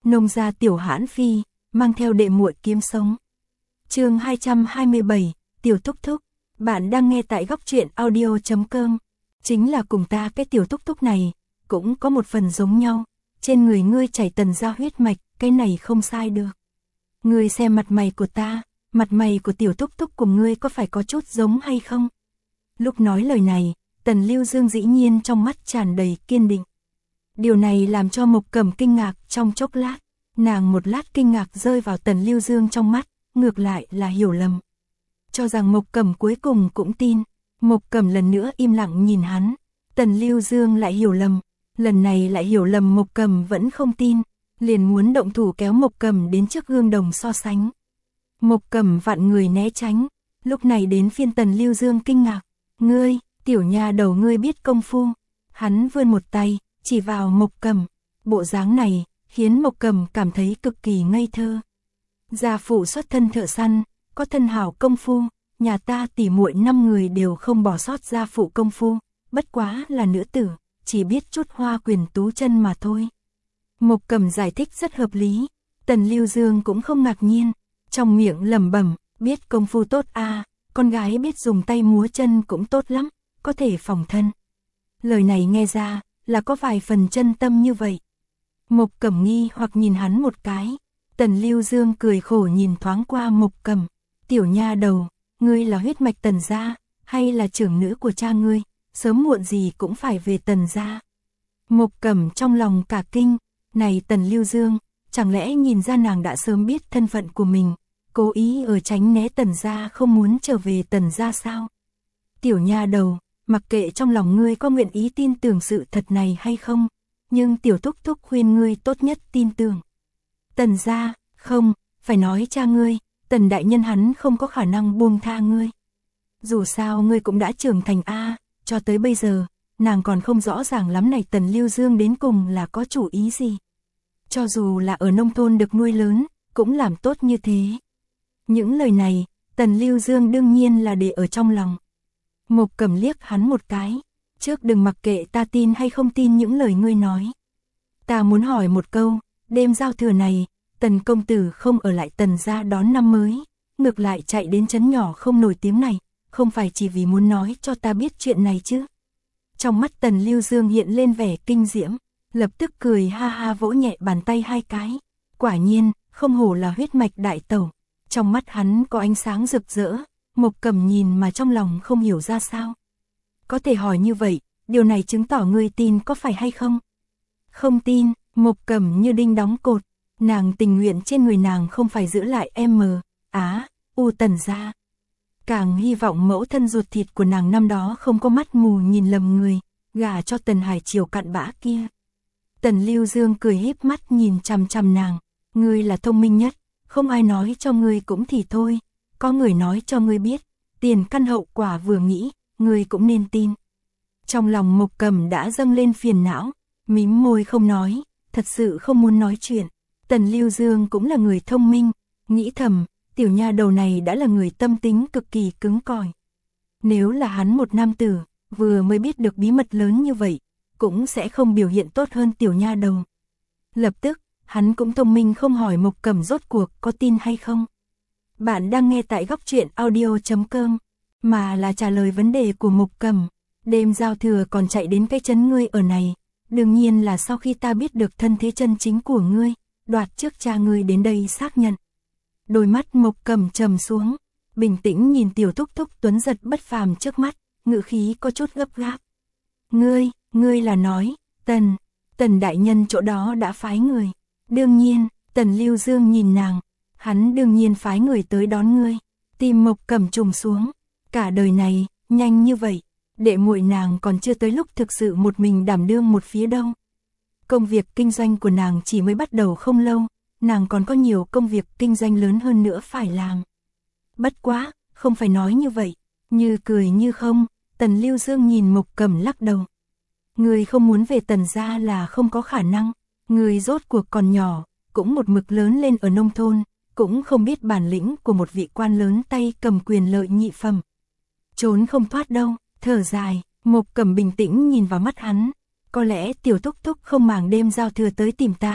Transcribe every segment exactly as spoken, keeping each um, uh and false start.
nông gia Tiểu Hãn Phi, mang theo đệ muội kiếm sống. Chương hai trăm hai mươi bảy, Tiểu Thúc Thúc, bạn đang nghe tại góc truyện audio chấm com. Chính là cùng ta cái Tiểu Thúc Thúc này, cũng có một phần giống nhau, trên người ngươi chảy Tần gia huyết mạch, cái này không sai được. Ngươi xem mặt mày của ta, mặt mày của Tiểu Thúc Thúc cùng ngươi có phải có chút giống hay không? Lúc nói lời này, Tần Lưu Dương dĩ nhiên trong mắt tràn đầy kiên định. Điều này làm cho Mộc Cẩm kinh ngạc trong chốc lát, nàng một lát kinh ngạc rơi vào Tần Lưu Dương trong mắt, ngược lại là hiểu lầm. Cho rằng Mộc Cẩm cuối cùng cũng tin, Mộc Cẩm lần nữa im lặng nhìn hắn, Tần Lưu Dương lại hiểu lầm, lần này lại hiểu lầm Mộc Cẩm vẫn không tin, liền muốn động thủ kéo Mộc Cẩm đến trước gương đồng so sánh. Mộc Cẩm vạn người né tránh, lúc này đến phiên Tần Lưu Dương kinh ngạc, ngươi, tiểu nha đầu ngươi biết công phu. Hắn vươn một tay, chỉ vào Mộc Cẩm, bộ dáng này khiến Mộc Cẩm cảm thấy cực kỳ ngây thơ. Gia phụ xuất thân thợ săn, có thân hảo công phu, nhà ta tỉ muội năm người đều không bỏ sót gia phụ công phu, bất quá là nữ tử, chỉ biết chút hoa quyền tú chân mà thôi. Mộc Cẩm giải thích rất hợp lý, Tần Lưu Dương cũng không ngạc nhiên, trong miệng lẩm bẩm, biết công phu tốt a, à, con gái biết dùng tay múa chân cũng tốt lắm, có thể phòng thân. Lời này nghe ra là có vài phần chân tâm như vậy. Mộc Cẩm nghi hoặc nhìn hắn một cái, Tần Lưu Dương cười khổ nhìn thoáng qua Mộc Cẩm, tiểu nha đầu, ngươi là huyết mạch Tần gia, hay là trưởng nữ của cha ngươi, sớm muộn gì cũng phải về Tần gia. Mộc Cẩm trong lòng cả kinh, này Tần Lưu Dương, chẳng lẽ nhìn ra nàng đã sớm biết thân phận của mình, cố ý ở tránh né Tần gia không muốn trở về Tần gia sao? Tiểu nha đầu, mặc kệ trong lòng ngươi có nguyện ý tin tưởng sự thật này hay không, nhưng Tiểu Thúc Thúc khuyên ngươi tốt nhất tin tưởng. Tần gia, không, phải nói cha ngươi, Tần đại nhân hắn không có khả năng buông tha ngươi. Dù sao ngươi cũng đã trưởng thành a, cho tới bây giờ, nàng còn không rõ ràng lắm này Tần Lưu Dương đến cùng là có chủ ý gì. Cho dù là ở nông thôn được nuôi lớn, cũng làm tốt như thế. Những lời này, Tần Lưu Dương đương nhiên là để ở trong lòng. Mộc Cẩm liếc hắn một cái, trước đừng mặc kệ ta tin hay không tin những lời ngươi nói. Ta muốn hỏi một câu, đêm giao thừa này, Tần công tử không ở lại Tần gia đón năm mới, ngược lại chạy đến trấn nhỏ không nổi tiếng này, không phải chỉ vì muốn nói cho ta biết chuyện này chứ? Trong mắt Tần Lưu Dương hiện lên vẻ kinh diễm, lập tức cười ha ha vỗ nhẹ bàn tay hai cái. Quả nhiên, không hổ là huyết mạch đại tẩu. Trong mắt hắn có ánh sáng rực rỡ, Mộc Cẩm nhìn mà trong lòng không hiểu ra sao. Có thể hỏi như vậy, điều này chứng tỏ ngươi tin có phải hay không? Không tin, Mộc Cẩm như đinh đóng cột, nàng tình nguyện trên người nàng không phải giữ lại M, Á, U Tần gia. Càng hy vọng mẫu thân ruột thịt của nàng năm đó không có mắt mù nhìn lầm người, gả cho Tần Hải Triều cặn bã kia. Tần Lưu Dương cười híp mắt nhìn chằm chằm nàng, ngươi là thông minh nhất, không ai nói cho ngươi cũng thì thôi, có người nói cho ngươi biết, tiền căn hậu quả vừa nghĩ, ngươi cũng nên tin. Trong lòng Mộc Cẩm đã dâng lên phiền não, mím môi không nói, thật sự không muốn nói chuyện. Tần Lưu Dương cũng là người thông minh, nghĩ thầm, tiểu nha đầu này đã là người tâm tính cực kỳ cứng cỏi. Nếu là hắn một nam tử, vừa mới biết được bí mật lớn như vậy, cũng sẽ không biểu hiện tốt hơn tiểu nha đầu. Lập tức, hắn cũng thông minh không hỏi Mộc Cẩm rốt cuộc có tin hay không. Bạn đang nghe tại góc truyện audio chấm com, mà là trả lời vấn đề của Mộc Cẩm. Đêm giao thừa còn chạy đến cái trấn ngươi ở này, đương nhiên là sau khi ta biết được thân thế chân chính của ngươi, đoạt trước cha ngươi đến đây xác nhận. Đôi mắt Mộc Cẩm trầm xuống, bình tĩnh nhìn Tiểu Thúc Thúc tuấn giật bất phàm trước mắt, ngữ khí có chút gấp gáp. Ngươi, ngươi là nói, Tần, Tần đại nhân chỗ đó đã phái người. Đương nhiên, Tần Lưu Dương nhìn nàng, hắn đương nhiên phái người tới đón ngươi. Tim Mộc Cẩm trùng xuống, cả đời này, nhanh như vậy, đệ muội nàng còn chưa tới lúc thực sự một mình đảm đương một phía đâu. Công việc kinh doanh của nàng chỉ mới bắt đầu không lâu, nàng còn có nhiều công việc kinh doanh lớn hơn nữa phải làm. Bất quá, không phải nói như vậy, như cười như không, Tần Lưu Dương nhìn Mộc Cẩm lắc đầu. Người không muốn về Tần gia là không có khả năng, người rốt cuộc còn nhỏ, cũng một mực lớn lên ở nông thôn, cũng không biết bản lĩnh của một vị quan lớn tay cầm quyền lợi nhị phẩm. Trốn không thoát đâu, thở dài, Mộc Cẩm bình tĩnh nhìn vào mắt hắn, có lẽ Tiểu Thúc Thúc không màng đêm giao thừa tới tìm ta,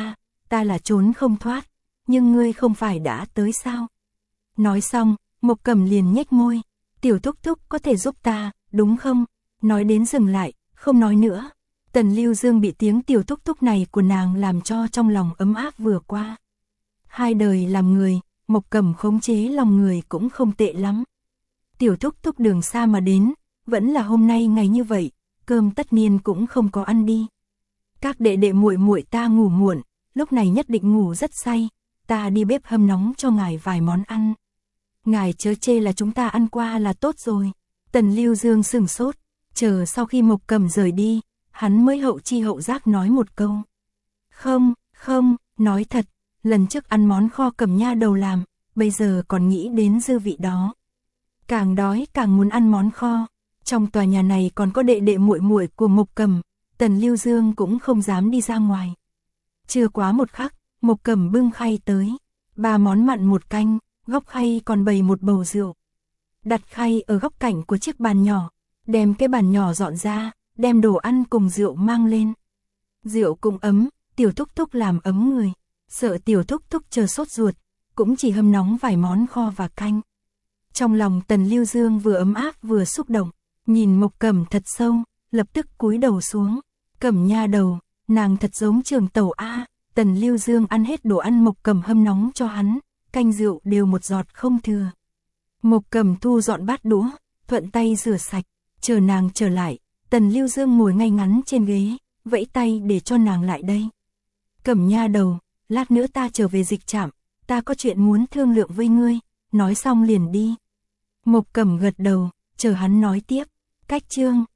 ta là trốn không thoát, nhưng ngươi không phải đã tới sao? Nói xong, Mộc Cẩm liền nhếch môi, tiểu thúc thúc có thể giúp ta, đúng không? Nói đến dừng lại, không nói nữa. Tần Lưu Dương bị tiếng tiểu thúc thúc này của nàng làm cho trong lòng ấm áp vừa qua. Hai đời làm người, Mộc Cẩm khống chế lòng người cũng không tệ lắm. Tiểu thúc thúc đường xa mà đến, vẫn là hôm nay ngày như vậy, cơm tất nhiên cũng không có ăn đi. Các đệ đệ muội muội ta ngủ muộn, lúc này nhất định ngủ rất say, ta đi bếp hâm nóng cho ngài vài món ăn. Ngài chớ chê là chúng ta ăn qua là tốt rồi. Tần Lưu Dương sửng sốt, chờ sau khi Mộc Cẩm rời đi, hắn mới hậu chi hậu giác nói một câu. Không, không, nói thật, lần trước ăn món kho Cẩm nha đầu làm, bây giờ còn nghĩ đến dư vị đó. Càng đói càng muốn ăn món kho. Trong tòa nhà này còn có đệ đệ muội muội của Mộc Cẩm, Tần Lưu Dương cũng không dám đi ra ngoài. Chưa quá một khắc, Mộc Cẩm bưng khay tới, ba món mặn một canh, góc khay còn bày một bầu rượu. Đặt khay ở góc cạnh của chiếc bàn nhỏ, đem cái bàn nhỏ dọn ra, đem đồ ăn cùng rượu mang lên. Rượu cũng ấm, tiểu thúc thúc làm ấm người, sợ tiểu thúc thúc chờ sốt ruột, cũng chỉ hâm nóng vài món kho và canh. Trong lòng Tần Lưu Dương vừa ấm áp vừa xúc động, nhìn Mộc Cẩm thật sâu, lập tức cúi đầu xuống. Cẩm nha đầu, nàng thật giống Trường Tẩu a. Tần Lưu Dương ăn hết đồ ăn Mộc Cẩm hâm nóng cho hắn, canh rượu đều một giọt không thừa. Mộc Cẩm thu dọn bát đũa, thuận tay rửa sạch, chờ nàng trở lại, Tần Lưu Dương ngồi ngay ngắn trên ghế, vẫy tay để cho nàng lại đây. Cẩm nha đầu, lát nữa ta trở về dịch trạm, ta có chuyện muốn thương lượng với ngươi, nói xong liền đi. Mộc Cẩm gật đầu, chờ hắn nói tiếp. Cách chương